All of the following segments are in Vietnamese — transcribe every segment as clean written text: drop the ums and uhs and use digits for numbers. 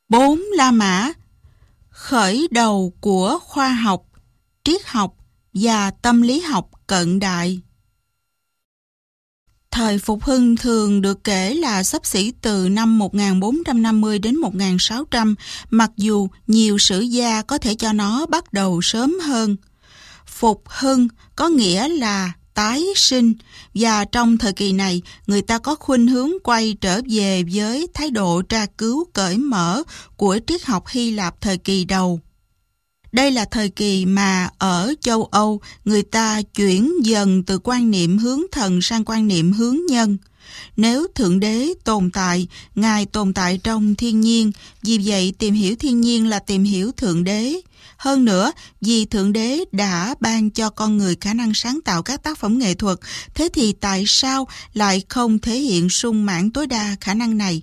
4. La Mã, khởi đầu của khoa học, triết học và tâm lý học cận đại. Thời Phục Hưng thường được kể là xấp xỉ từ năm 1450 đến 1600, mặc dù nhiều sử gia có thể cho nó bắt đầu sớm hơn. Phục hưng có nghĩa là tái sinh, và trong thời kỳ này, người ta có khuynh hướng quay trở về với thái độ tra cứu cởi mở của triết học Hy Lạp thời kỳ đầu. Đây là thời kỳ mà ở châu Âu, người ta chuyển dần từ quan niệm hướng thần sang quan niệm hướng nhân. Nếu Thượng Đế tồn tại, Ngài tồn tại trong thiên nhiên, vì vậy tìm hiểu thiên nhiên là tìm hiểu Thượng Đế. Hơn nữa, vì Thượng Đế đã ban cho con người khả năng sáng tạo các tác phẩm nghệ thuật, thế thì tại sao lại không thể hiện sung mãn tối đa khả năng này?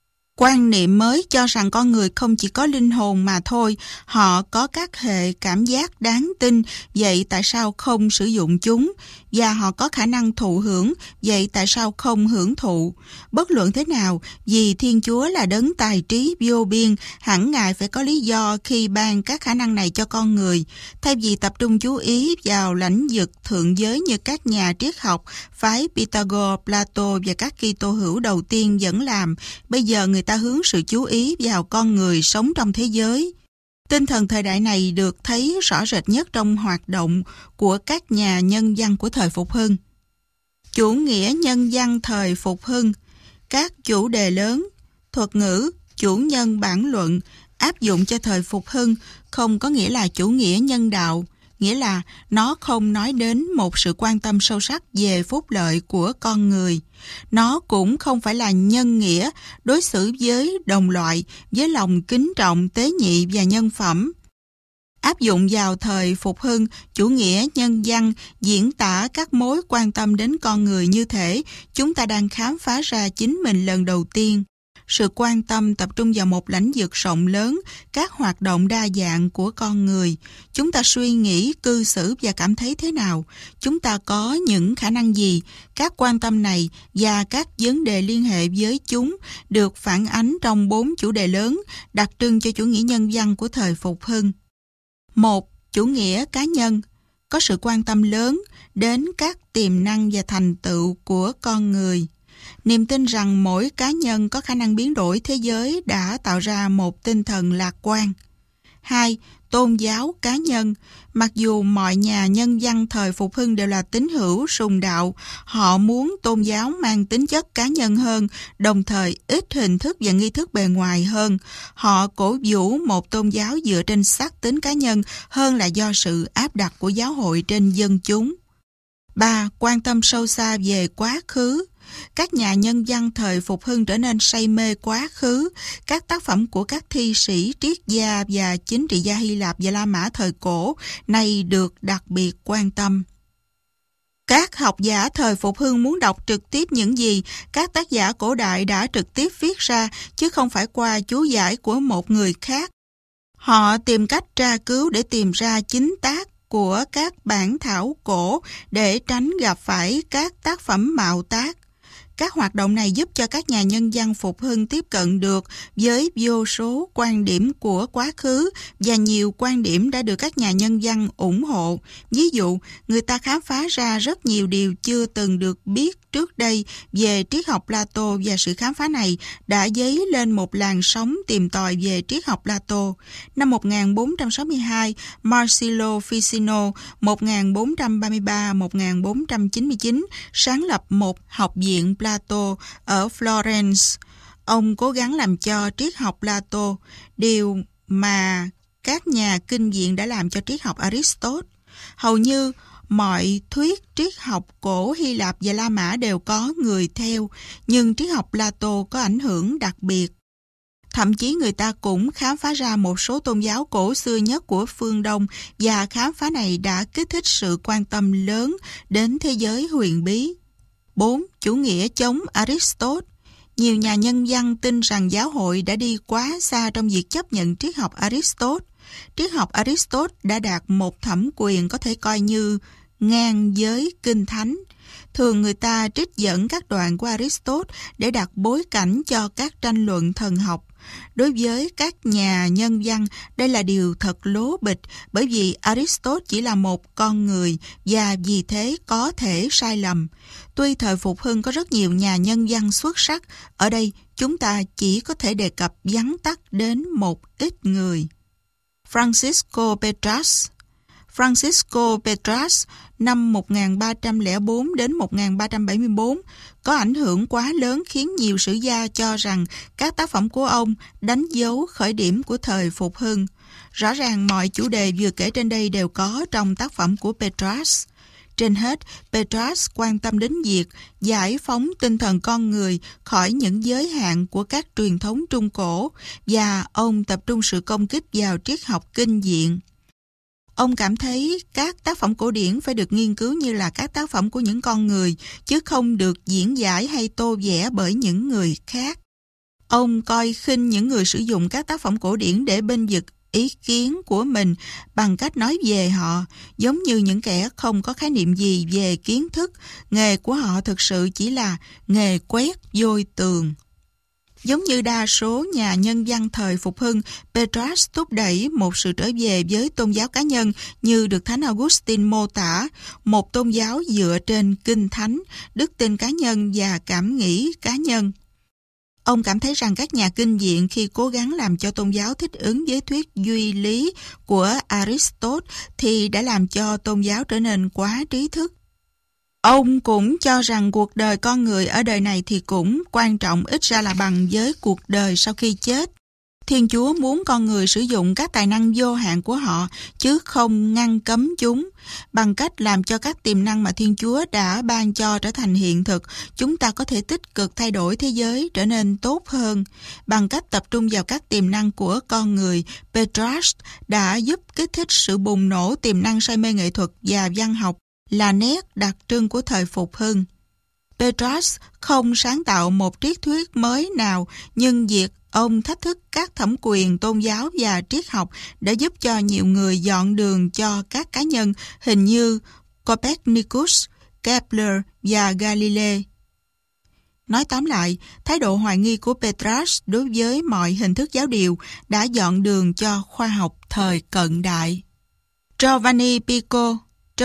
Quan niệm mới cho rằng con người không chỉ có linh hồn mà thôi, họ có các hệ cảm giác đáng tin, vậy tại sao không sử dụng chúng? Và họ có khả năng thụ hưởng, vậy tại sao không hưởng thụ? Bất luận thế nào, vì Thiên Chúa là đấng tài trí vô biên, hẳn Ngài phải có lý do khi ban các khả năng này cho con người. Thay vì tập trung chú ý vào lãnh vực thượng giới như các nhà triết học, phái Pythagore, Plato và các Kitô hữu đầu tiên vẫn làm, bây giờ người ta hướng sự chú ý vào con người sống trong thế giới. Tinh thần thời đại này được thấy rõ rệt nhất trong hoạt động của các nhà nhân văn của thời Phục Hưng. Chủ nghĩa nhân văn thời Phục Hưng, các chủ đề lớn, thuật ngữ, chủ nhân bản luận áp dụng cho thời Phục Hưng không có nghĩa là chủ nghĩa nhân đạo, nghĩa là nó không nói đến một sự quan tâm sâu sắc về phúc lợi của con người. Nó cũng không phải là nhân nghĩa, đối xử với đồng loại với lòng kính trọng, tế nhị và nhân phẩm. Áp dụng vào thời Phục Hưng, chủ nghĩa nhân văn diễn tả các mối quan tâm đến con người như thể chúng ta đang khám phá ra chính mình lần đầu tiên. Sự quan tâm tập trung vào một lãnh vực rộng lớn, các hoạt động đa dạng của con người. Chúng ta suy nghĩ, cư xử và cảm thấy thế nào? Chúng ta có những khả năng gì? Các quan tâm này và các vấn đề liên hệ với chúng được phản ánh trong 4 chủ đề lớn đặc trưng cho chủ nghĩa nhân văn của thời Phục Hưng. 1. Chủ nghĩa cá nhân có sự quan tâm lớn đến các tiềm năng và thành tựu của con người. Niềm tin rằng mỗi cá nhân có khả năng biến đổi thế giới đã tạo ra một tinh thần lạc quan. 2. Tôn giáo cá nhân. Mặc dù mọi nhà nhân văn thời Phục Hưng đều là tín hữu sùng đạo, họ muốn tôn giáo mang tính chất cá nhân hơn, đồng thời ít hình thức và nghi thức bề ngoài hơn. Họ cổ vũ một tôn giáo dựa trên xác tính cá nhân hơn là do sự áp đặt của giáo hội trên dân chúng. 3. Quan tâm sâu xa về quá khứ. Các nhà nhân văn thời Phục Hưng trở nên say mê quá khứ. Các tác phẩm của các thi sĩ, triết gia và chính trị gia Hy Lạp và La Mã thời cổ này được đặc biệt quan tâm. Các học giả thời Phục Hưng muốn đọc trực tiếp những gì các tác giả cổ đại đã trực tiếp viết ra, chứ không phải qua chú giải của một người khác. Họ tìm cách tra cứu để tìm ra chính tác của các bản thảo cổ để tránh gặp phải các tác phẩm mạo tác. Các hoạt động này giúp cho các nhà nhân văn Phục Hưng tiếp cận được với vô số quan điểm của quá khứ và nhiều quan điểm đã được các nhà nhân văn ủng hộ. Ví dụ, người ta khám phá ra rất nhiều điều chưa từng được biết trước đây về triết học Plato, và sự khám phá này đã dấy lên một làn sóng tìm tòi về triết học Plato. Năm 1462, Marsilio Ficino 1433-1499 sáng lập một học viện Plato ở Florence. Ông cố gắng làm cho triết học Plato điều mà các nhà kinh viện đã làm cho triết học Aristotle. Hầu như mọi thuyết triết học cổ Hy Lạp và La Mã đều có người theo, nhưng triết học Plato có ảnh hưởng đặc biệt. Thậm chí người ta cũng khám phá ra một số tôn giáo cổ xưa nhất của phương Đông, và khám phá này đã kích thích sự quan tâm lớn đến thế giới huyền bí. 4. Chủ nghĩa chống Aristotle. Nhiều nhà nhân văn tin rằng giáo hội đã đi quá xa trong việc chấp nhận triết học Aristotle. Triết học Aristotle đã đạt một thẩm quyền có thể coi như ngang với Kinh Thánh. Thường người ta trích dẫn các đoạn của Aristotle để đặt bối cảnh cho các tranh luận thần học. Đối với các nhà nhân văn, đây là điều thật lố bịch, bởi vì Aristotle chỉ là một con người và vì thế có thể sai lầm. Tuy thời Phục Hưng có rất nhiều nhà nhân văn xuất sắc, ở đây chúng ta chỉ có thể đề cập vắn tắt đến một ít người. Francisco Petras năm 1304 đến 1374 có ảnh hưởng quá lớn khiến nhiều sử gia cho rằng các tác phẩm của ông đánh dấu khởi điểm của thời Phục Hưng. Rõ ràng mọi chủ đề vừa kể trên đây đều có trong tác phẩm của Petras. Trên hết, Petras quan tâm đến việc giải phóng tinh thần con người khỏi những giới hạn của các truyền thống Trung Cổ và ông tập trung sự công kích vào triết học kinh diện. Ông cảm thấy các tác phẩm cổ điển phải được nghiên cứu như là các tác phẩm của những con người, chứ không được diễn giải hay tô vẽ bởi những người khác. Ông coi khinh những người sử dụng các tác phẩm cổ điển để bênh vực ý kiến của mình bằng cách nói về họ, giống như những kẻ không có khái niệm gì về kiến thức. Nghề của họ thực sự chỉ là nghề quét vôi tường. Giống như đa số nhà nhân văn thời Phục Hưng, Petras thúc đẩy một sự trở về với tôn giáo cá nhân như được Thánh Augustine mô tả, một tôn giáo dựa trên kinh thánh, đức tin cá nhân và cảm nghĩ cá nhân. Ông cảm thấy rằng các nhà kinh viện khi cố gắng làm cho tôn giáo thích ứng với thuyết duy lý của Aristotle thì đã làm cho tôn giáo trở nên quá trí thức. Ông cũng cho rằng cuộc đời con người ở đời này thì cũng quan trọng ít ra là bằng với cuộc đời sau khi chết. Thiên Chúa muốn con người sử dụng các tài năng vô hạn của họ, chứ không ngăn cấm chúng. Bằng cách làm cho các tiềm năng mà Thiên Chúa đã ban cho trở thành hiện thực, chúng ta có thể tích cực thay đổi thế giới trở nên tốt hơn. Bằng cách tập trung vào các tiềm năng của con người, Petras đã giúp kích thích sự bùng nổ tiềm năng say mê nghệ thuật và văn học, là nét đặc trưng của thời Phục Hưng. Petras không sáng tạo một triết thuyết mới nào, nhưng việc ông thách thức các thẩm quyền tôn giáo và triết học đã giúp cho nhiều người dọn đường cho các cá nhân hình như Copernicus, Kepler và Galilei. Nói tóm lại, thái độ hoài nghi của Petras đối với mọi hình thức giáo điều đã dọn đường cho khoa học thời cận đại. Giovanni Pico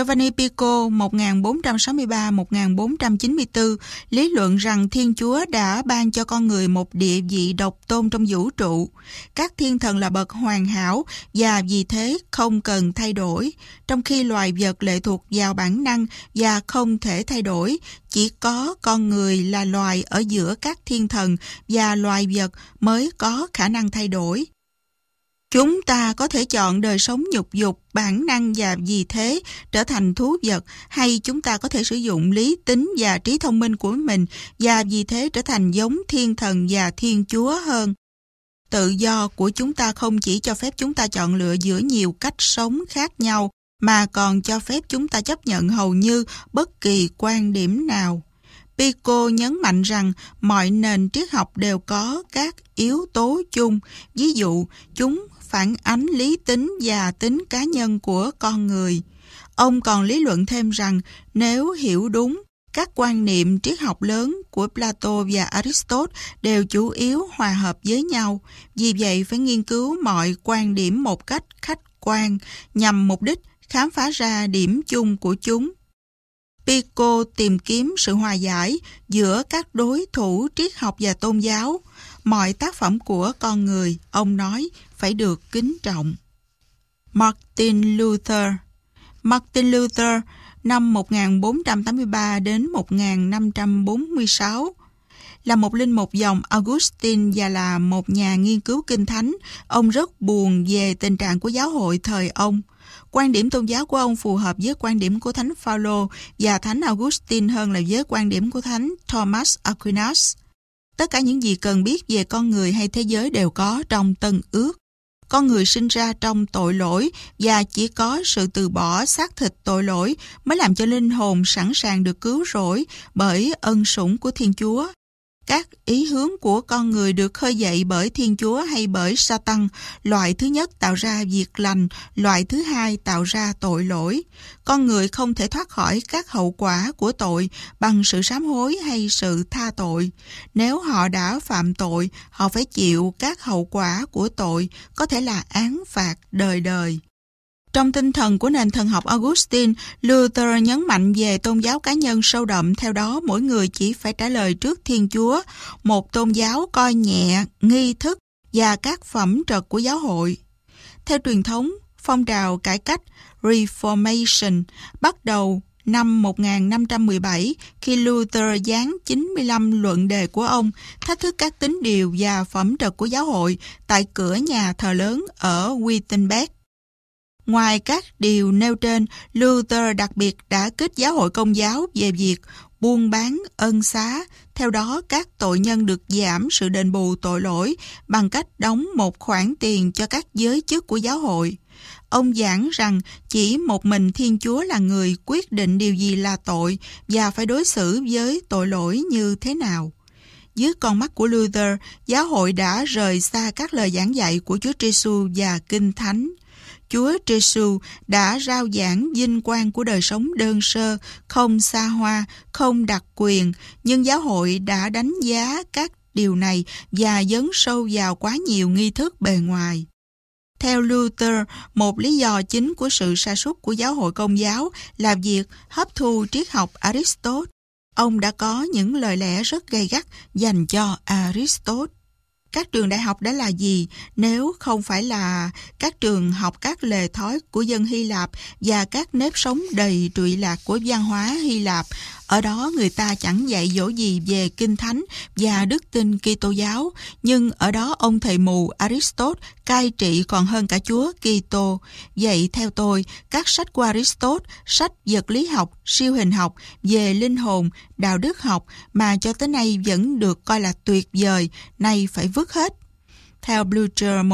1463-1494 lý luận rằng Thiên Chúa đã ban cho con người một địa vị độc tôn trong vũ trụ. Các thiên thần là bậc hoàn hảo và vì thế không cần thay đổi, trong khi loài vật lệ thuộc vào bản năng và không thể thay đổi. Chỉ có con người là loài ở giữa các thiên thần và loài vật mới có khả năng thay đổi. Chúng ta có thể chọn đời sống nhục dục, bản năng và vì thế trở thành thú vật, hay chúng ta có thể sử dụng lý tính và trí thông minh của mình và vì thế trở thành giống thiên thần và Thiên Chúa hơn. Tự do của chúng ta không chỉ cho phép chúng ta chọn lựa giữa nhiều cách sống khác nhau, mà còn cho phép chúng ta chấp nhận hầu như bất kỳ quan điểm nào. Pico nhấn mạnh rằng mọi nền triết học đều có các yếu tố chung, ví dụ chúng phản ánh lý tính và tính cá nhân của con người. Ông còn lý luận thêm rằng nếu hiểu đúng, các quan niệm triết học lớn của Plato và Aristotle đều chủ yếu hòa hợp với nhau. Vì vậy phải nghiên cứu mọi quan điểm một cách khách quan nhằm mục đích khám phá ra điểm chung của chúng. Pico tìm kiếm sự hòa giải giữa các đối thủ triết học và tôn giáo. Mọi tác phẩm của con người, ông nói, phải được kính trọng. Martin Luther năm 1483 đến 1546 là một linh mục dòng Augustine và là một nhà nghiên cứu kinh thánh. Ông rất buồn về tình trạng của giáo hội thời ông. Quan điểm tôn giáo của ông phù hợp với quan điểm của Thánh Phaolô và Thánh Augustine hơn là với quan điểm của Thánh Thomas Aquinas. Tất cả những gì cần biết về con người hay thế giới đều có trong Tân Ước. Con người sinh ra trong tội lỗi và chỉ có sự từ bỏ xác thịt tội lỗi mới làm cho linh hồn sẵn sàng được cứu rỗi bởi ân sủng của Thiên Chúa. Các ý hướng của con người được khơi dậy bởi Thiên Chúa hay bởi Satan. Loại thứ nhất tạo ra việc lành, loại thứ hai tạo ra tội lỗi. Con người không thể thoát khỏi các hậu quả của tội bằng sự sám hối hay sự tha tội. Nếu họ đã phạm tội, họ phải chịu các hậu quả của tội, có thể là án phạt đời đời. Trong tinh thần của nền thần học Augustine, Luther nhấn mạnh về tôn giáo cá nhân sâu đậm, theo đó mỗi người chỉ phải trả lời trước Thiên Chúa. Một tôn giáo coi nhẹ nghi thức và các phẩm trật của giáo hội. Theo truyền thống, phong trào cải cách Reformation bắt đầu năm 1517 khi Luther dán 95 luận đề của ông thách thức các tín điều và phẩm trật của giáo hội tại cửa nhà thờ lớn ở Wittenberg. Ngoài các điều nêu trên, Luther đặc biệt đã kích giáo hội Công giáo về việc buôn bán ân xá. Theo đó, các tội nhân được giảm sự đền bù tội lỗi bằng cách đóng một khoản tiền cho các giới chức của giáo hội. Ông giảng rằng chỉ một mình Thiên Chúa là người quyết định điều gì là tội và phải đối xử với tội lỗi như thế nào. Dưới con mắt của Luther, giáo hội đã rời xa các lời giảng dạy của Chúa Giêsu và Kinh Thánh. Chúa Giêsu đã rao giảng vinh quang của đời sống đơn sơ, không xa hoa, không đặc quyền, nhưng giáo hội đã đánh giá các điều này và dấn sâu vào quá nhiều nghi thức bề ngoài. Theo Luther, một lý do chính của sự sa sút của giáo hội Công giáo là việc hấp thu triết học Aristotle. Ông đã có những lời lẽ rất gay gắt dành cho Aristotle. Các trường đại học đã là gì nếu không phải là các trường học các lề thói của dân Hy Lạp và các nếp sống đầy trụy lạc của văn hóa Hy Lạp? Ở đó người ta chẳng dạy dỗ gì về Kinh Thánh và đức tin Kitô giáo, nhưng ở đó ông thầy mù Aristotle cai trị còn hơn cả Chúa Kitô. Vậy theo tôi, các sách của Aristotle, sách vật lý học, siêu hình học, về linh hồn, đạo đức học mà cho tới nay vẫn được coi là tuyệt vời, nay phải vứt hết. Theo Blücher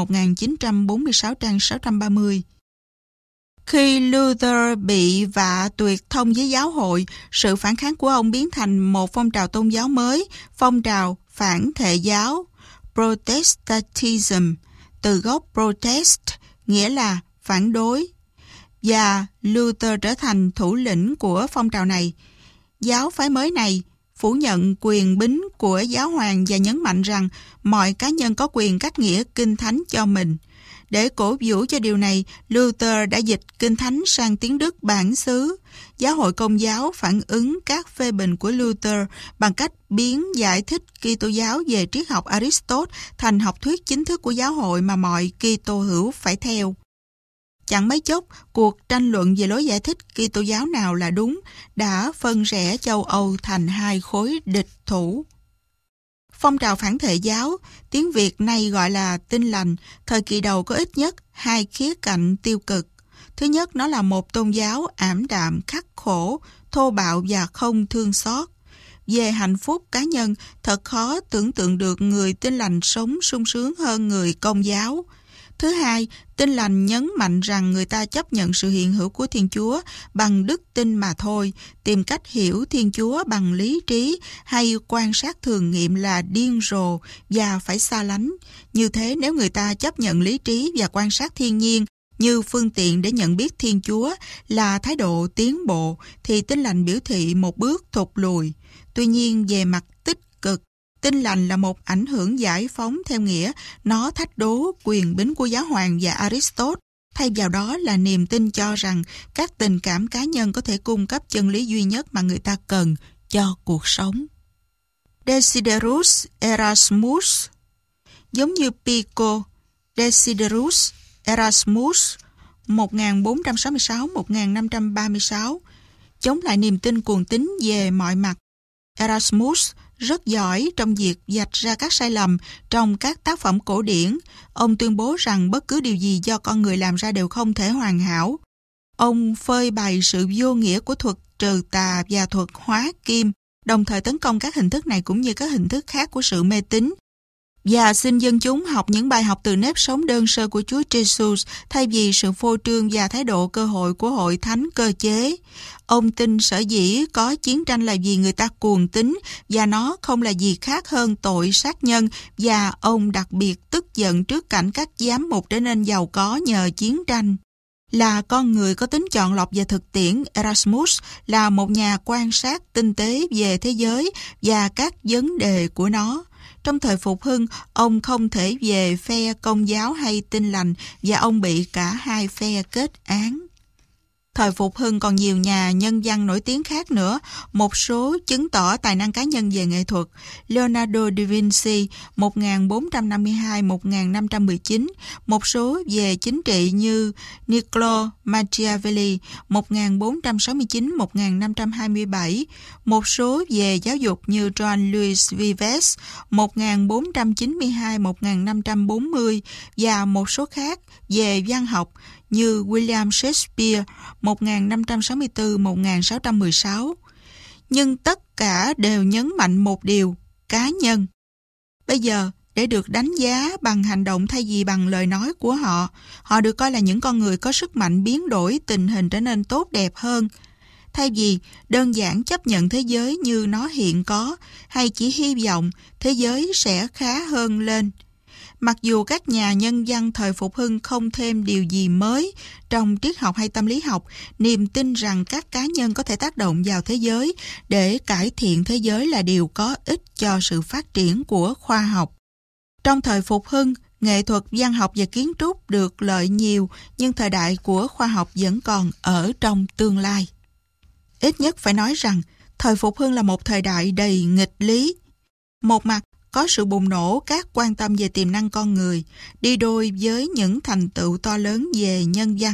1946 trang 630. Khi Luther bị vạ tuyệt thông với giáo hội, sự phản kháng của ông biến thành một phong trào tôn giáo mới, phong trào phản thể giáo, Protestantism, từ gốc protest, nghĩa là phản đối. Và Luther trở thành thủ lĩnh của phong trào này. Giáo phái mới này phủ nhận quyền bính của giáo hoàng và nhấn mạnh rằng mọi cá nhân có quyền cách nghĩa Kinh Thánh cho mình. Để cổ vũ cho điều này, Luther đã dịch Kinh Thánh sang tiếng Đức bản xứ. Giáo hội Công giáo phản ứng các phê bình của Luther bằng cách biến giải thích Kitô giáo về triết học Aristotle thành học thuyết chính thức của giáo hội mà mọi Kitô hữu phải theo. Chẳng mấy chốc, cuộc tranh luận về lối giải thích Kitô giáo nào là đúng đã phân rẽ châu Âu thành hai khối địch thủ. Phong trào phản thể giáo, tiếng Việt nay gọi là Tin lành, thời kỳ đầu có ít nhất hai khía cạnh tiêu cực. Thứ nhất, nó là một tôn giáo ảm đạm, khắc khổ, thô bạo và không thương xót. Về hạnh phúc cá nhân, thật khó tưởng tượng được người Tin lành sống sung sướng hơn người Công giáo. Thứ hai, Tin lành nhấn mạnh rằng người ta chấp nhận sự hiện hữu của Thiên Chúa bằng đức tin mà thôi, tìm cách hiểu Thiên Chúa bằng lý trí hay quan sát thường nghiệm là điên rồ và phải xa lánh. Như thế, nếu người ta chấp nhận lý trí và quan sát thiên nhiên như phương tiện để nhận biết Thiên Chúa là thái độ tiến bộ, thì Tin lành biểu thị một bước thụt lùi. Tuy nhiên, về mặt tích cực, Tin lành là một ảnh hưởng giải phóng theo nghĩa nó thách đố quyền bính của giáo hoàng và Aristotle. Thay vào đó là niềm tin cho rằng các tình cảm cá nhân có thể cung cấp chân lý duy nhất mà người ta cần cho cuộc sống. Desiderius Erasmus. Giống như Pico, Desiderius Erasmus 1466-1536 chống lại niềm tin cuồng tín về mọi mặt. Erasmus rất giỏi trong việc vạch ra các sai lầm trong các tác phẩm cổ điển. Ông tuyên bố rằng bất cứ điều gì do con người làm ra đều không thể hoàn hảo. Ông phơi bày sự vô nghĩa của thuật trừ tà và thuật hóa kim, đồng thời tấn công các hình thức này cũng như các hình thức khác của sự mê tín. và xin dân chúng học những bài học từ nếp sống đơn sơ của Chúa Jesus thay vì sự phô trương và thái độ cơ hội của hội thánh cơ chế. Ông tin sở dĩ có chiến tranh là vì người ta cuồng tín và nó không là gì khác hơn tội sát nhân, và ông đặc biệt tức giận trước cảnh các giám mục trở nên giàu có nhờ chiến tranh. Là con người có tính chọn lọc và thực tiễn, Erasmus là một nhà quan sát tinh tế về thế giới và các vấn đề của nó. Trong thời Phục Hưng, ông không thể về phe Công giáo hay Tin lành và ông bị cả hai phe kết án. Thời Phục Hưng còn nhiều nhà nhân văn nổi tiếng khác nữa, một số chứng tỏ tài năng cá nhân về nghệ thuật. Leonardo da Vinci 1452-1519, một số về chính trị như Niccolo Machiavelli 1469-1527, một số về giáo dục như John Louis Vives 1492-1540 và một số khác về văn học như William Shakespeare 1564-1616. Nhưng tất cả đều nhấn mạnh một điều: cá nhân. Bây giờ, để được đánh giá bằng hành động thay vì bằng lời nói của họ, họ được coi là những con người có sức mạnh biến đổi tình hình trở nên tốt đẹp hơn. Thay vì đơn giản chấp nhận thế giới như nó hiện có, hay chỉ hy vọng thế giới sẽ khá hơn lên. Mặc dù các nhà nhân văn thời Phục Hưng không thêm điều gì mới trong triết học hay tâm lý học, niềm tin rằng các cá nhân có thể tác động vào thế giới để cải thiện thế giới là điều có ích cho sự phát triển của khoa học. Trong thời Phục Hưng, nghệ thuật, văn học và kiến trúc được lợi nhiều, nhưng thời đại của khoa học vẫn còn ở trong tương lai. Ít nhất phải nói rằng, thời Phục Hưng là một thời đại đầy nghịch lý. Một mặt, có sự bùng nổ các quan tâm về tiềm năng con người, đi đôi với những thành tựu to lớn về nhân văn.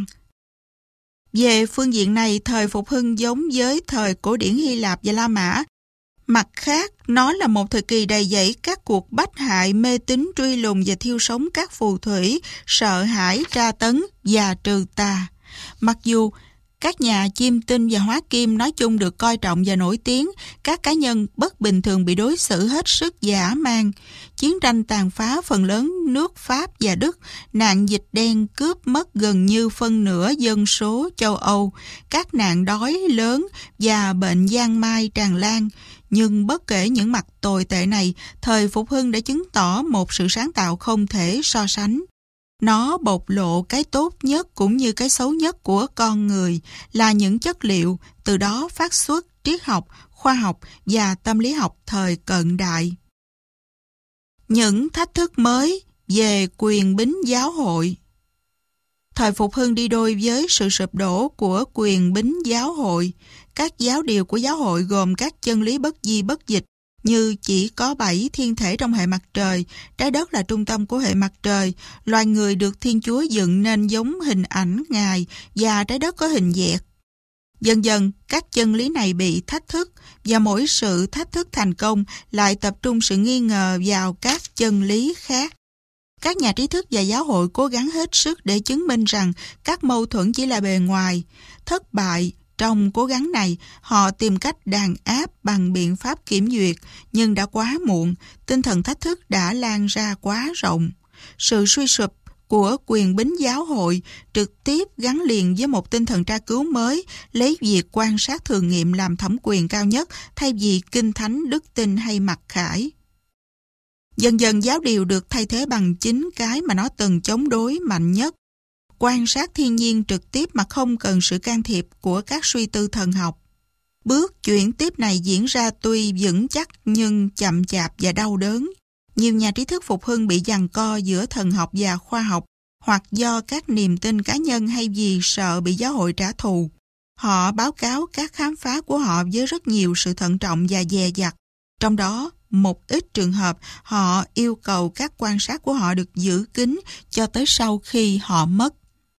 Về phương diện này, thời Phục Hưng giống với thời cổ điển Hy Lạp và La Mã. Mặt khác, nó là một thời kỳ đầy dẫy các cuộc bách hại, mê tín, truy lùng và thiêu sống các phù thủy, sợ hãi, tra tấn và trừ tà. Mặc dù các nhà chiêm tinh và hóa kim nói chung được coi trọng và nổi tiếng, các cá nhân bất bình thường bị đối xử hết sức dã man. Chiến tranh tàn phá phần lớn nước Pháp và Đức, nạn dịch đen cướp mất gần như phân nửa dân số châu Âu, các nạn đói lớn và bệnh giang mai tràn lan. Nhưng bất kể những mặt tồi tệ này, thời Phục Hưng đã chứng tỏ một sự sáng tạo không thể so sánh. Nó bộc lộ cái tốt nhất cũng như cái xấu nhất của con người, là những chất liệu, từ đó phát xuất triết học, khoa học và tâm lý học thời cận đại. Những thách thức mới về quyền bính giáo hội. Thời Phục Hưng đi đôi với sự sụp đổ của quyền bính giáo hội. Các giáo điều của giáo hội gồm các chân lý bất di bất dịch, như chỉ có 7 thiên thể trong hệ mặt trời, trái đất là trung tâm của hệ mặt trời, loài người được Thiên Chúa dựng nên giống hình ảnh Ngài và trái đất có hình dẹt. Dần dần, các chân lý này bị thách thức, và mỗi sự thách thức thành công lại tập trung sự nghi ngờ vào các chân lý khác. Các nhà trí thức và giáo hội cố gắng hết sức để chứng minh rằng các mâu thuẫn chỉ là bề ngoài. Thất bại trong cố gắng này, họ tìm cách đàn áp bằng biện pháp kiểm duyệt, nhưng đã quá muộn, tinh thần thách thức đã lan ra quá rộng. Sự suy sụp của quyền bính giáo hội trực tiếp gắn liền với một tinh thần tra cứu mới, lấy việc quan sát thường nghiệm làm thẩm quyền cao nhất thay vì kinh thánh, đức tin hay mặc khải. Dần dần giáo điều được thay thế bằng chính cái mà nó từng chống đối mạnh nhất: quan sát thiên nhiên trực tiếp mà không cần sự can thiệp của các suy tư thần học. Bước chuyển tiếp này diễn ra tuy vững chắc nhưng chậm chạp và đau đớn. Nhiều nhà trí thức Phục Hưng bị giằng co giữa thần học và khoa học, hoặc do các niềm tin cá nhân hay vì sợ bị giáo hội trả thù. Họ báo cáo các khám phá của họ với rất nhiều sự thận trọng và dè dặt. Trong đó, một ít trường hợp họ yêu cầu các quan sát của họ được giữ kín cho tới sau khi họ mất.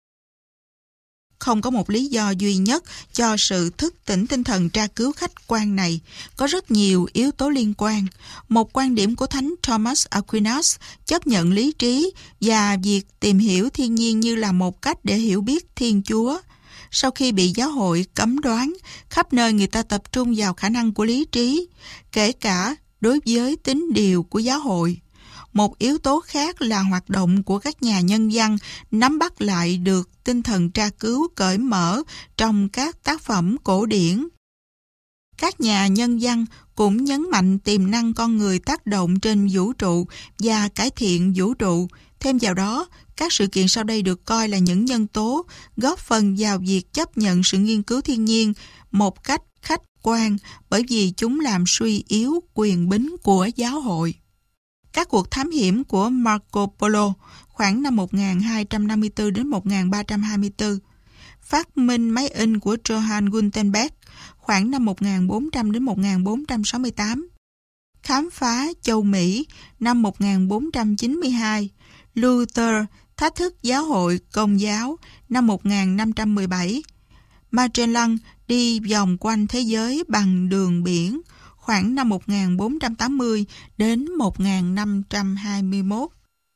Không có một lý do duy nhất cho sự thức tỉnh tinh thần tra cứu khách quan này. Có rất nhiều yếu tố liên quan. Một quan điểm của Thánh Thomas Aquinas chấp nhận lý trí và việc tìm hiểu thiên nhiên như là một cách để hiểu biết Thiên Chúa. Sau khi bị giáo hội cấm đoán, khắp nơi người ta tập trung vào khả năng của lý trí, kể cả đối với tín điều của giáo hội. Một yếu tố khác là hoạt động của các nhà nhân văn nắm bắt lại được tinh thần tra cứu cởi mở trong các tác phẩm cổ điển. Các nhà nhân văn cũng nhấn mạnh tiềm năng con người tác động trên vũ trụ và cải thiện vũ trụ. Thêm vào đó, các sự kiện sau đây được coi là những nhân tố góp phần vào việc chấp nhận sự nghiên cứu thiên nhiên một cách khách quan bởi vì chúng làm suy yếu quyền bính của giáo hội. Các cuộc thám hiểm của Marco Polo khoảng năm 1254 đến 1324, phát minh máy in của Johann Gutenberg khoảng năm 1400 đến 1468, khám phá châu Mỹ năm 1492, Luther thách thức giáo hội Công giáo năm 1517, Magellan đi vòng quanh thế giới bằng đường biển khoảng năm 1480 đến 1521.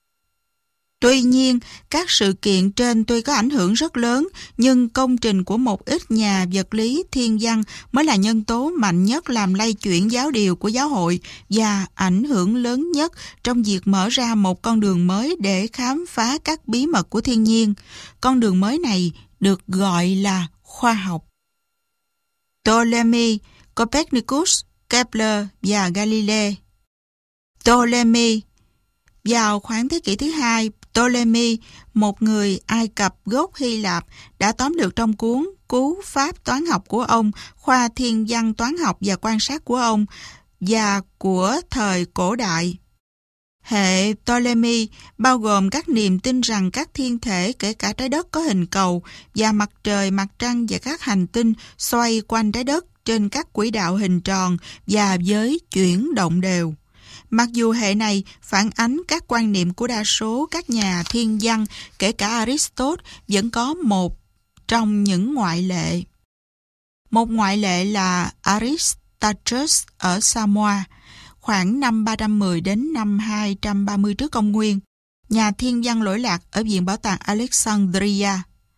Tuy nhiên, các sự kiện trên tuy có ảnh hưởng rất lớn, nhưng công trình của một ít nhà vật lý thiên văn mới là nhân tố mạnh nhất làm lay chuyển giáo điều của giáo hội và ảnh hưởng lớn nhất trong việc mở ra một con đường mới để khám phá các bí mật của thiên nhiên. Con đường mới này được gọi là khoa học. Ptolemy, Copernicus, Kepler và Galilei. Ptolemy. Vào khoảng thế kỷ thứ hai, Ptolemy, một người Ai Cập gốc Hy Lạp, đã tóm được trong cuốn Cú pháp toán học của ông, khoa thiên văn toán học và quan sát của ông và của thời cổ đại. Hệ Ptolemy bao gồm các niềm tin rằng các thiên thể kể cả trái đất có hình cầu và mặt trời, mặt trăng và các hành tinh xoay quanh trái đất trên các quỹ đạo hình tròn và với chuyển động đều. Mặc dù hệ này phản ánh các quan niệm của đa số các nhà thiên văn, kể cả Aristotle, vẫn có một trong những ngoại lệ. Một ngoại lệ là Aristarchus ở Samoa, khoảng năm 310 đến năm 230 trước công nguyên, nhà thiên văn lỗi lạc ở Viện Bảo tàng Alexandria.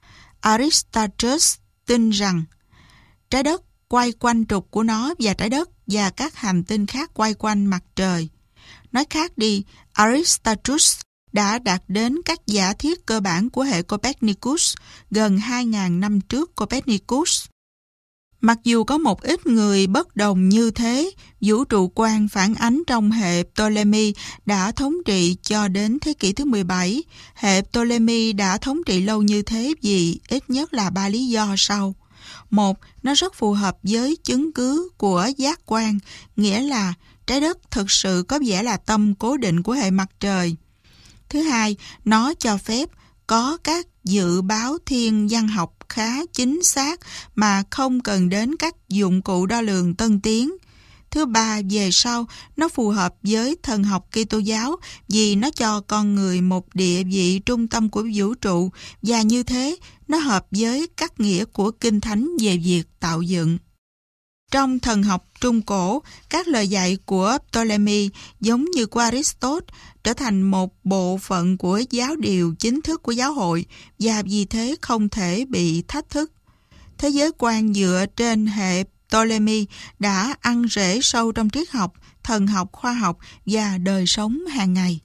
Aristarchus tin rằng trái đất quay quanh trục của nó và trái đất và các hành tinh khác quay quanh mặt trời. Nói khác đi, Aristarchus đã đạt đến các giả thiết cơ bản của hệ Copernicus gần 2.000 năm trước Copernicus. Mặc dù có một ít người bất đồng như thế, vũ trụ quan phản ánh trong hệ Ptolemy đã thống trị cho đến thế kỷ thứ 17. Hệ Ptolemy đã thống trị lâu như thế vì ít nhất là 3 lý do sau. Một, nó rất phù hợp với chứng cứ của giác quan, nghĩa là trái đất thực sự có vẻ là tâm cố định của hệ mặt trời. Thứ hai, nó cho phép có các dự báo thiên văn học khá chính xác mà không cần đến các dụng cụ đo lường tân tiến. Thứ ba, về sau, nó phù hợp với thần học Kitô giáo vì nó cho con người một địa vị trung tâm của vũ trụ và như thế, nó hợp với các nghĩa của Kinh Thánh về việc tạo dựng. Trong thần học Trung Cổ, các lời dạy của Ptolemy giống như của Aristotle trở thành một bộ phận của giáo điều chính thức của giáo hội và vì thế không thể bị thách thức. Thế giới quan dựa trên hệ Ptolemy đã ăn rễ sâu trong triết học, thần học, khoa học và đời sống hàng ngày.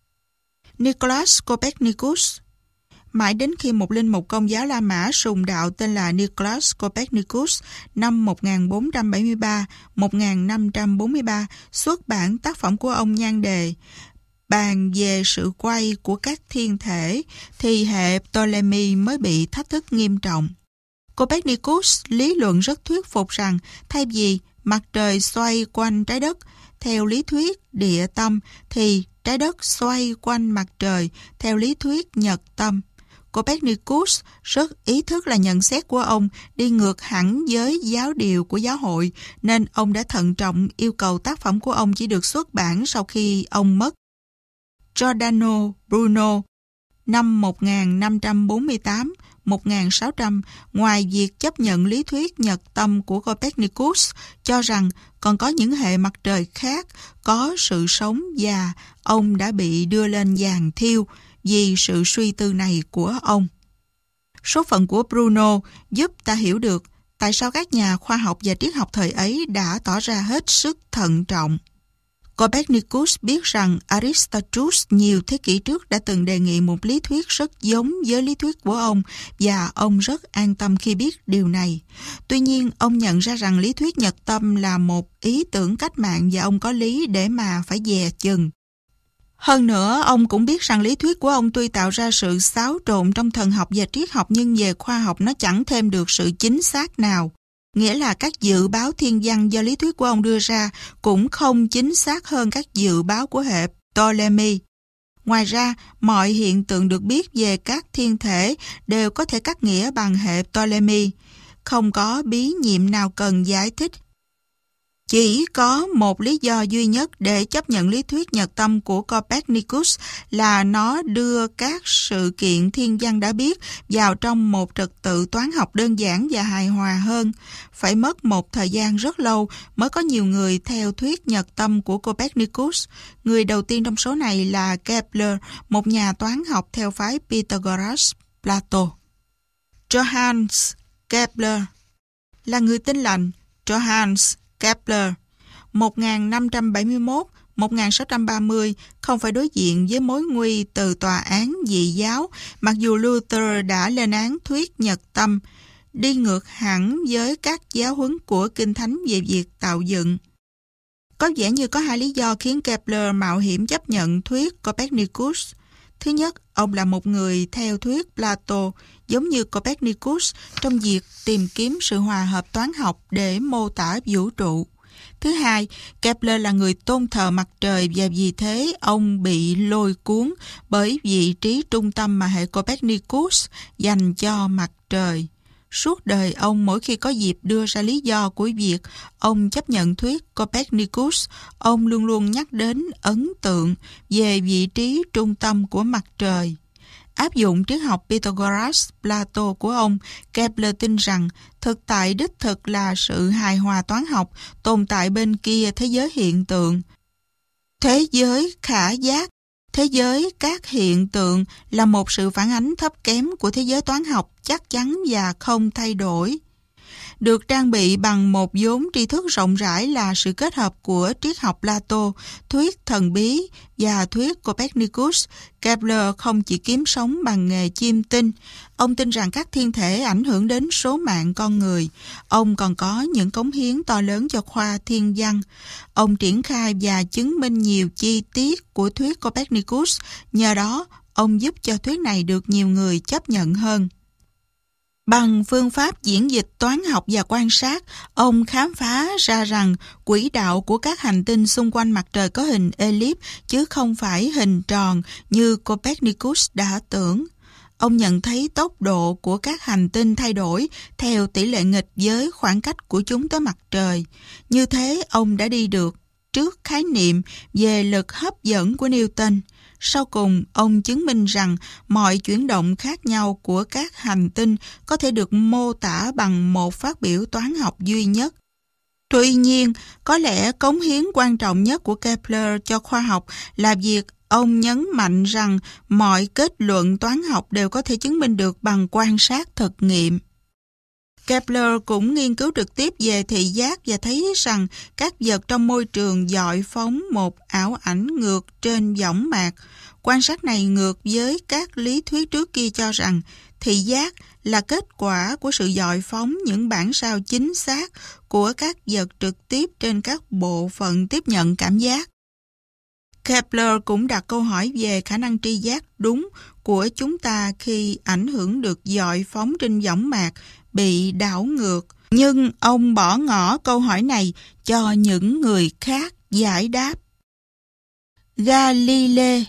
Nicolaus Copernicus. Mãi đến khi một linh mục Công giáo La Mã sùng đạo tên là Nicolaus Copernicus năm 1473-1543 xuất bản tác phẩm của ông nhan đề bàn về sự quay của các thiên thể thì hệ Ptolemy mới bị thách thức nghiêm trọng. Copernicus lý luận rất thuyết phục rằng thay vì mặt trời xoay quanh trái đất theo lý thuyết địa tâm thì trái đất xoay quanh mặt trời theo lý thuyết nhật tâm. Copernicus rất ý thức là nhận xét của ông đi ngược hẳn với giáo điều của giáo hội, nên ông đã thận trọng yêu cầu tác phẩm của ông chỉ được xuất bản sau khi ông mất. Giordano Bruno năm 1548-1600, ngoài việc chấp nhận lý thuyết nhật tâm của Copernicus, cho rằng còn có những hệ mặt trời khác có sự sống và ông đã bị đưa lên giàn thiêu vì sự suy tư này của ông. Số phận của Bruno giúp ta hiểu được tại sao các nhà khoa học và triết học thời ấy đã tỏ ra hết sức thận trọng. Copernicus biết rằng Aristotle nhiều thế kỷ trước đã từng đề nghị một lý thuyết rất giống với lý thuyết của ông và ông rất an tâm khi biết điều này. Tuy nhiên, ông nhận ra rằng lý thuyết nhật tâm là một ý tưởng cách mạng và ông có lý để mà phải dè chừng. Hơn nữa, ông cũng biết rằng lý thuyết của ông tuy tạo ra sự xáo trộn trong thần học và triết học nhưng về khoa học nó chẳng thêm được sự chính xác nào. Nghĩa là các dự báo thiên văn do lý thuyết của ông đưa ra cũng không chính xác hơn các dự báo của hệ Ptolemy. Ngoài ra, mọi hiện tượng được biết về các thiên thể đều có thể cắt nghĩa bằng hệ Ptolemy. Không có bí nhiệm nào cần giải thích. Chỉ có một lý do duy nhất để chấp nhận lý thuyết nhật tâm của Copernicus là nó đưa các sự kiện thiên văn đã biết vào trong một trật tự toán học đơn giản và hài hòa hơn. Phải mất một thời gian rất lâu mới có nhiều người theo thuyết nhật tâm của Copernicus. Người đầu tiên trong số này là Kepler, một nhà toán học theo phái Pythagoras, Plato. Johannes Kepler là người Tin lành. Johannes Kepler 1571-1630 không phải đối diện với mối nguy từ tòa án dị giáo, mặc dù Luther đã lên án thuyết nhật tâm, đi ngược hẳn với các giáo huấn của Kinh Thánh về việc tạo dựng. Có vẻ như có hai lý do khiến Kepler mạo hiểm chấp nhận thuyết Copernicus. Thứ nhất, ông là một người theo thuyết Plato, giống như Copernicus trong việc tìm kiếm sự hòa hợp toán học để mô tả vũ trụ. Thứ hai, Kepler là người tôn thờ mặt trời và vì thế ông bị lôi cuốn bởi vị trí trung tâm mà hệ Copernicus dành cho mặt trời. Suốt đời ông mỗi khi có dịp đưa ra lý do của việc ông chấp nhận thuyết Copernicus, ông luôn luôn nhắc đến ấn tượng về vị trí trung tâm của mặt trời. Áp dụng triết học Pythagoras, Plato của ông, Kepler tin rằng thực tại đích thực là sự hài hòa toán học tồn tại bên kia thế giới hiện tượng. Thế giới khả giác, thế giới các hiện tượng là một sự phản ánh thấp kém của thế giới toán học chắc chắn và không thay đổi. Được trang bị bằng một vốn tri thức rộng rãi là sự kết hợp của triết học Plato, thuyết thần bí và thuyết Copernicus, Kepler không chỉ kiếm sống bằng nghề chiêm tinh. Ông tin rằng các thiên thể ảnh hưởng đến số mạng con người. Ông còn có những cống hiến to lớn cho khoa thiên văn. Ông triển khai và chứng minh nhiều chi tiết của thuyết Copernicus. Nhờ đó, ông giúp cho thuyết này được nhiều người chấp nhận hơn. Bằng phương pháp diễn dịch toán học và quan sát, ông khám phá ra rằng quỹ đạo của các hành tinh xung quanh mặt trời có hình elip chứ không phải hình tròn như Copernicus đã tưởng. Ông nhận thấy tốc độ của các hành tinh thay đổi theo tỷ lệ nghịch với khoảng cách của chúng tới mặt trời. Như thế, ông đã đi được trước khái niệm về lực hấp dẫn của Newton. Sau cùng, ông chứng minh rằng mọi chuyển động khác nhau của các hành tinh có thể được mô tả bằng một phát biểu toán học duy nhất. Tuy nhiên, có lẽ cống hiến quan trọng nhất của Kepler cho khoa học là việc ông nhấn mạnh rằng mọi kết luận toán học đều có thể chứng minh được bằng quan sát thực nghiệm. Kepler cũng nghiên cứu trực tiếp về thị giác và thấy rằng các vật trong môi trường dọi phóng một ảo ảnh ngược trên võng mạc. Quan sát này ngược với các lý thuyết trước kia cho rằng thị giác là kết quả của sự dọi phóng những bản sao chính xác của các vật trực tiếp trên các bộ phận tiếp nhận cảm giác. Kepler cũng đặt câu hỏi về khả năng tri giác đúng của chúng ta khi ảnh hưởng được dọi phóng trên võng mạc bị đảo ngược. Nhưng ông bỏ ngỏ câu hỏi này cho những người khác giải đáp. Galilei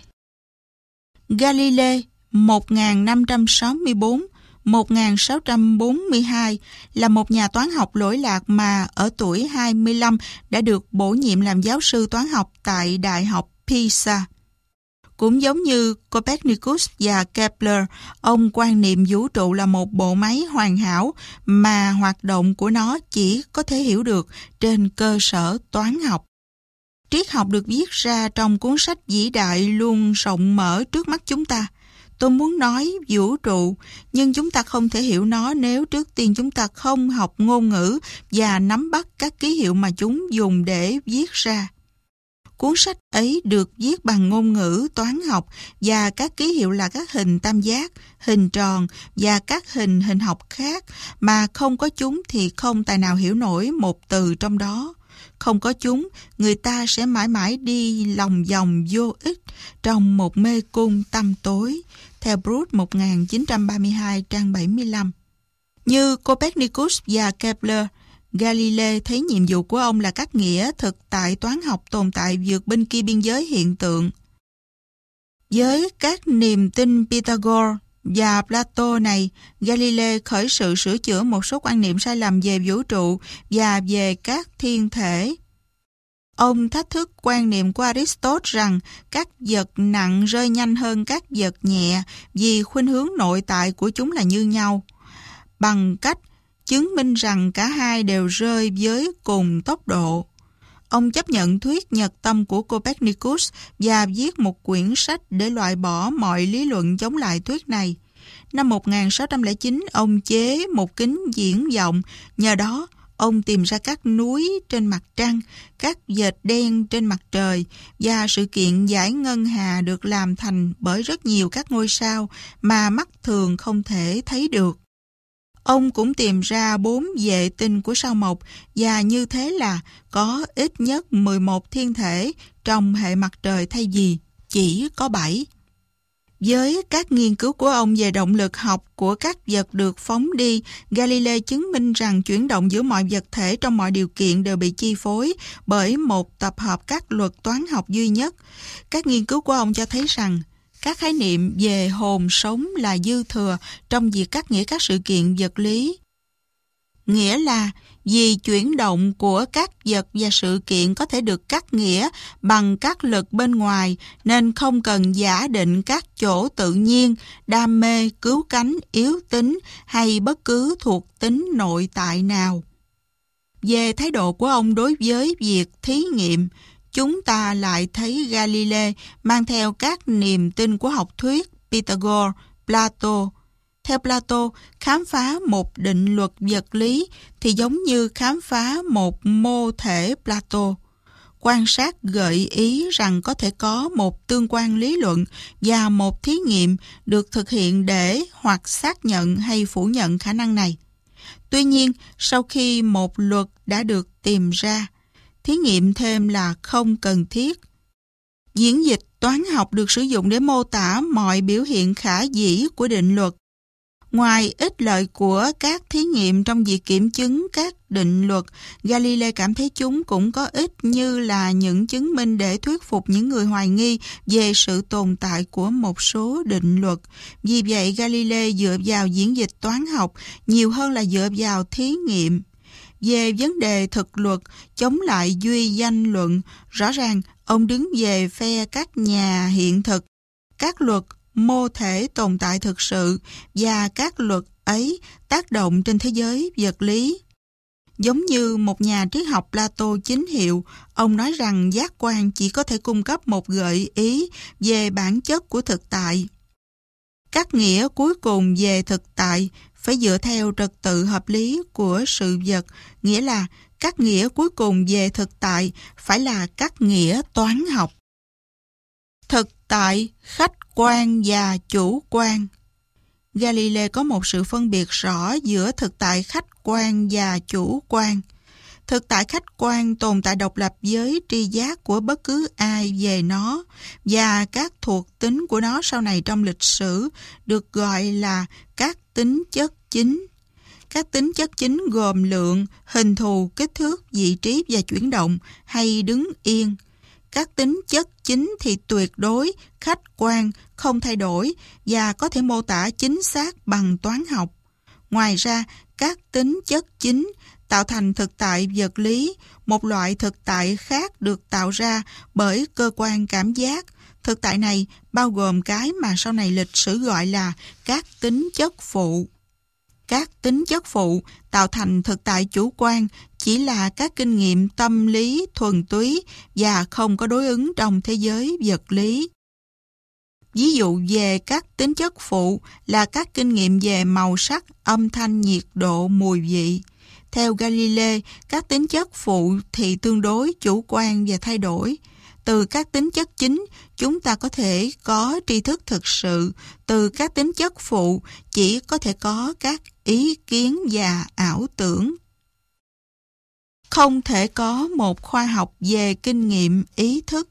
1564-1642 là một nhà toán học lỗi lạc mà ở tuổi 25 đã được bổ nhiệm làm giáo sư toán học tại Đại học Pisa. Cũng giống như Copernicus và Kepler, ông quan niệm vũ trụ là một bộ máy hoàn hảo mà hoạt động của nó chỉ có thể hiểu được trên cơ sở toán học. Triết học được viết ra trong cuốn sách vĩ đại luôn rộng mở trước mắt chúng ta. Tôi muốn nói vũ trụ, nhưng chúng ta không thể hiểu nó nếu trước tiên chúng ta không học ngôn ngữ và nắm bắt các ký hiệu mà chúng dùng để viết ra. Cuốn sách ấy được viết bằng ngôn ngữ toán học và các ký hiệu là các hình tam giác, hình tròn và các hình học khác, mà không có chúng thì không tài nào hiểu nổi một từ trong đó. Không có chúng, người ta sẽ mãi mãi đi lòng vòng vô ích trong một mê cung tăm tối. Theo Proust 1932 trang 75. Như Copernicus và Kepler, Galilei thấy nhiệm vụ của ông là các nghĩa thực tại toán học tồn tại vượt bên kia biên giới hiện tượng. Với các niềm tin Pythagore và Plato này, Galilei khởi sự sửa chữa một số quan niệm sai lầm về vũ trụ và về các thiên thể. Ông thách thức quan niệm của Aristotle rằng các vật nặng rơi nhanh hơn các vật nhẹ vì khuynh hướng nội tại của chúng là như nhau, bằng cách chứng minh rằng cả hai đều rơi với cùng tốc độ. Ông chấp nhận thuyết nhật tâm của Copernicus và viết một quyển sách để loại bỏ mọi lý luận chống lại thuyết này. Năm 1609, ông chế một kính viễn vọng, nhờ đó ông tìm ra các núi trên mặt trăng, các vệt đen trên mặt trời và sự kiện giải ngân hà được làm thành bởi rất nhiều các ngôi sao mà mắt thường không thể thấy được. Ông cũng tìm ra 4 vệ tinh của sao Mộc và như thế là có ít nhất 11 thiên thể trong hệ mặt trời thay vì chỉ có 7. Với các nghiên cứu của ông về động lực học của các vật được phóng đi, Galilei chứng minh rằng chuyển động giữa mọi vật thể trong mọi điều kiện đều bị chi phối bởi một tập hợp các luật toán học duy nhất. Các nghiên cứu của ông cho thấy rằng các khái niệm về hồn sống là dư thừa trong việc cắt nghĩa các sự kiện vật lý. Nghĩa là vì chuyển động của các vật và sự kiện có thể được cắt nghĩa bằng các lực bên ngoài nên không cần giả định các chỗ tự nhiên, đam mê, cứu cánh, yếu tính hay bất cứ thuộc tính nội tại nào. Về thái độ của ông đối với việc thí nghiệm, chúng ta lại thấy Galilei mang theo các niềm tin của học thuyết Pythagore, Plato. Theo Plato, khám phá một định luật vật lý thì giống như khám phá một mô thể Plato. Quan sát gợi ý rằng có thể có một tương quan lý luận và một thí nghiệm được thực hiện để hoặc xác nhận hay phủ nhận khả năng này. Tuy nhiên, sau khi một luật đã được tìm ra, thí nghiệm thêm là không cần thiết. Diễn dịch toán học được sử dụng để mô tả mọi biểu hiện khả dĩ của định luật. Ngoài ích lợi của các thí nghiệm trong việc kiểm chứng các định luật, Galilei cảm thấy chúng cũng có ích như là những chứng minh để thuyết phục những người hoài nghi về sự tồn tại của một số định luật. Vì vậy, Galilei dựa vào diễn dịch toán học nhiều hơn là dựa vào thí nghiệm. Về vấn đề thực luật, chống lại duy danh luận, rõ ràng ông đứng về phe các nhà hiện thực. Các luật mô thể tồn tại thực sự và các luật ấy tác động trên thế giới vật lý. Giống như một nhà triết học Plato chính hiệu, ông nói rằng giác quan chỉ có thể cung cấp một gợi ý về bản chất của thực tại. Các nghĩa cuối cùng về thực tại phải dựa theo trật tự hợp lý của sự vật, nghĩa là các nghĩa cuối cùng về thực tại phải là các nghĩa toán học. Thực tại, khách quan và chủ quan. Galilei có một sự phân biệt rõ giữa thực tại khách quan và chủ quan. Thực tại khách quan tồn tại độc lập với tri giác của bất cứ ai về nó, và các thuộc tính của nó sau này trong lịch sử được gọi là các tính chất chính. Các tính chất chính gồm lượng, hình thù, kích thước, vị trí và chuyển động hay đứng yên. Các tính chất chính thì tuyệt đối, khách quan, không thay đổi và có thể mô tả chính xác bằng toán học. Ngoài ra, các tính chất chính tạo thành thực tại vật lý, một loại thực tại khác được tạo ra bởi cơ quan cảm giác. Thực tại này bao gồm cái mà sau này lịch sử gọi là các tính chất phụ. Các tính chất phụ tạo thành thực tại chủ quan chỉ là các kinh nghiệm tâm lý thuần túy và không có đối ứng trong thế giới vật lý. Ví dụ về các tính chất phụ là các kinh nghiệm về màu sắc, âm thanh, nhiệt độ, mùi vị. Theo Galilei, các tính chất phụ thì tương đối chủ quan và thay đổi. Từ các tính chất chính, chúng ta có thể có tri thức thực sự. Từ các tính chất phụ, chỉ có thể có các ý kiến và ảo tưởng. Không thể có một khoa học về kinh nghiệm ý thức.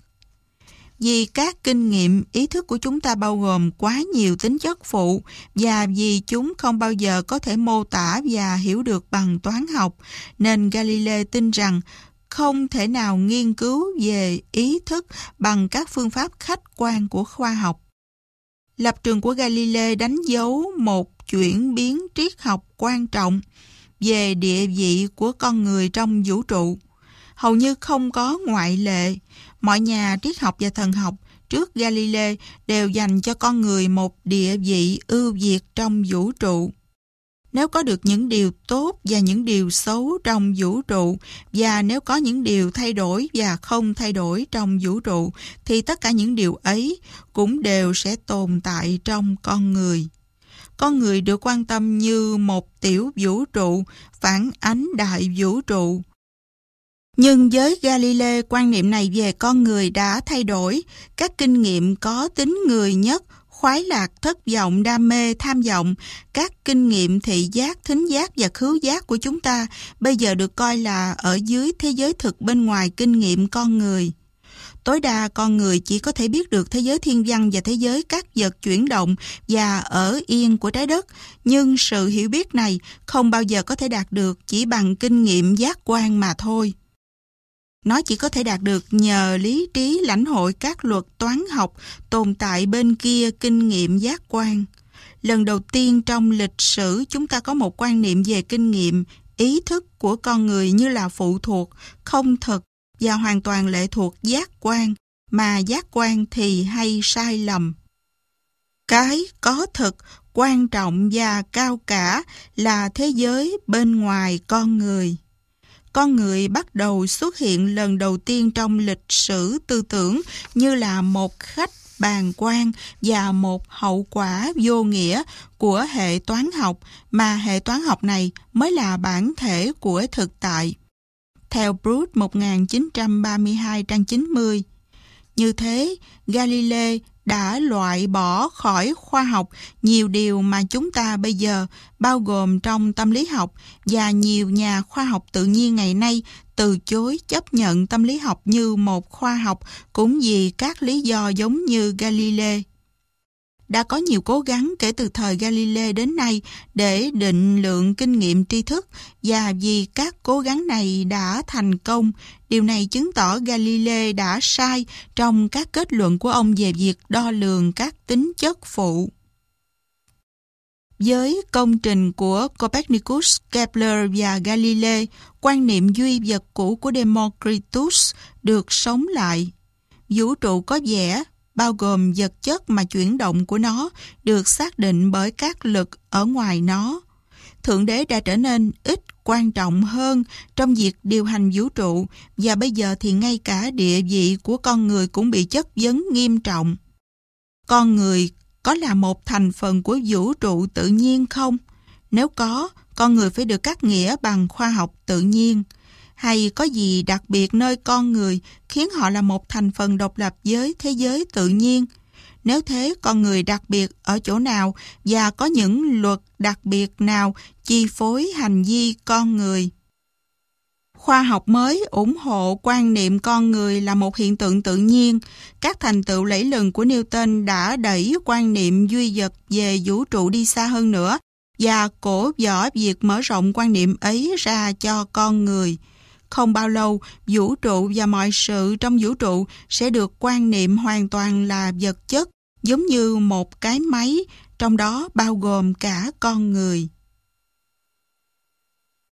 Vì các kinh nghiệm ý thức của chúng ta bao gồm quá nhiều tính chất phụ và vì chúng không bao giờ có thể mô tả và hiểu được bằng toán học, nên Galilei tin rằng không thể nào nghiên cứu về ý thức bằng các phương pháp khách quan của khoa học. Lập trường của Galilei đánh dấu một chuyển biến triết học quan trọng về địa vị của con người trong vũ trụ. Hầu như không có ngoại lệ, mọi nhà triết học và thần học trước Galilei đều dành cho con người một địa vị ưu việt trong vũ trụ. Nếu có được những điều tốt và những điều xấu trong vũ trụ, và nếu có những điều thay đổi và không thay đổi trong vũ trụ, thì tất cả những điều ấy cũng đều sẽ tồn tại trong con người. Con người được quan tâm như một tiểu vũ trụ, phản ánh đại vũ trụ. Nhưng với Galilei, quan niệm này về con người đã thay đổi. Các kinh nghiệm có tính người nhất, khoái lạc, thất vọng, đam mê, tham vọng, các kinh nghiệm thị giác, thính giác và khứu giác của chúng ta bây giờ được coi là ở dưới thế giới thực bên ngoài kinh nghiệm con người. Tối đa con người chỉ có thể biết được thế giới thiên văn và thế giới các vật chuyển động và ở yên của trái đất, nhưng sự hiểu biết này không bao giờ có thể đạt được chỉ bằng kinh nghiệm giác quan mà thôi. Nó chỉ có thể đạt được nhờ lý trí lãnh hội các luật toán học tồn tại bên kia kinh nghiệm giác quan. Lần đầu tiên trong lịch sử chúng ta có một quan niệm về kinh nghiệm, ý thức của con người như là phụ thuộc, không thực và hoàn toàn lệ thuộc giác quan, mà giác quan thì hay sai lầm. Cái có thực, quan trọng và cao cả là thế giới bên ngoài con người. Con người bắt đầu xuất hiện lần đầu tiên trong lịch sử tư tưởng như là một khách bàng quan và một hậu quả vô nghĩa của hệ toán học, mà hệ toán học này mới là bản thể của thực tại. Theo Proust 1932 trang 90. Như thế, Galilei đã loại bỏ khỏi khoa học nhiều điều mà chúng ta bây giờ, bao gồm trong tâm lý học, và nhiều nhà khoa học tự nhiên ngày nay từ chối chấp nhận tâm lý học như một khoa học cũng vì các lý do giống như Galilei. Đã có nhiều cố gắng kể từ thời Galilei đến nay để định lượng kinh nghiệm tri thức, và vì các cố gắng này đã thành công, điều này chứng tỏ Galilei đã sai trong các kết luận của ông về việc đo lường các tính chất phụ. Với công trình của Copernicus, Kepler và Galilei, quan niệm duy vật cũ của Democritus được sống lại. Vũ trụ có vẻ bao gồm vật chất mà chuyển động của nó được xác định bởi các lực ở ngoài nó. Thượng Đế đã trở nên ít quan trọng hơn trong việc điều hành vũ trụ, và bây giờ thì ngay cả địa vị của con người cũng bị chất vấn nghiêm trọng. Con người có là một thành phần của vũ trụ tự nhiên không? Nếu có, con người phải được cắt nghĩa bằng khoa học tự nhiên. Hay có gì đặc biệt nơi con người khiến họ là một thành phần độc lập với thế giới tự nhiên? Nếu thế, con người đặc biệt ở chỗ nào và có những luật đặc biệt nào chi phối hành vi con người? Khoa học mới ủng hộ quan niệm con người là một hiện tượng tự nhiên. Các thành tựu lẫy lừng của Newton đã đẩy quan niệm duy vật về vũ trụ đi xa hơn nữa và cổ võ việc mở rộng quan niệm ấy ra cho con người. Không bao lâu, vũ trụ và mọi sự trong vũ trụ sẽ được quan niệm hoàn toàn là vật chất, giống như một cái máy, trong đó bao gồm cả con người.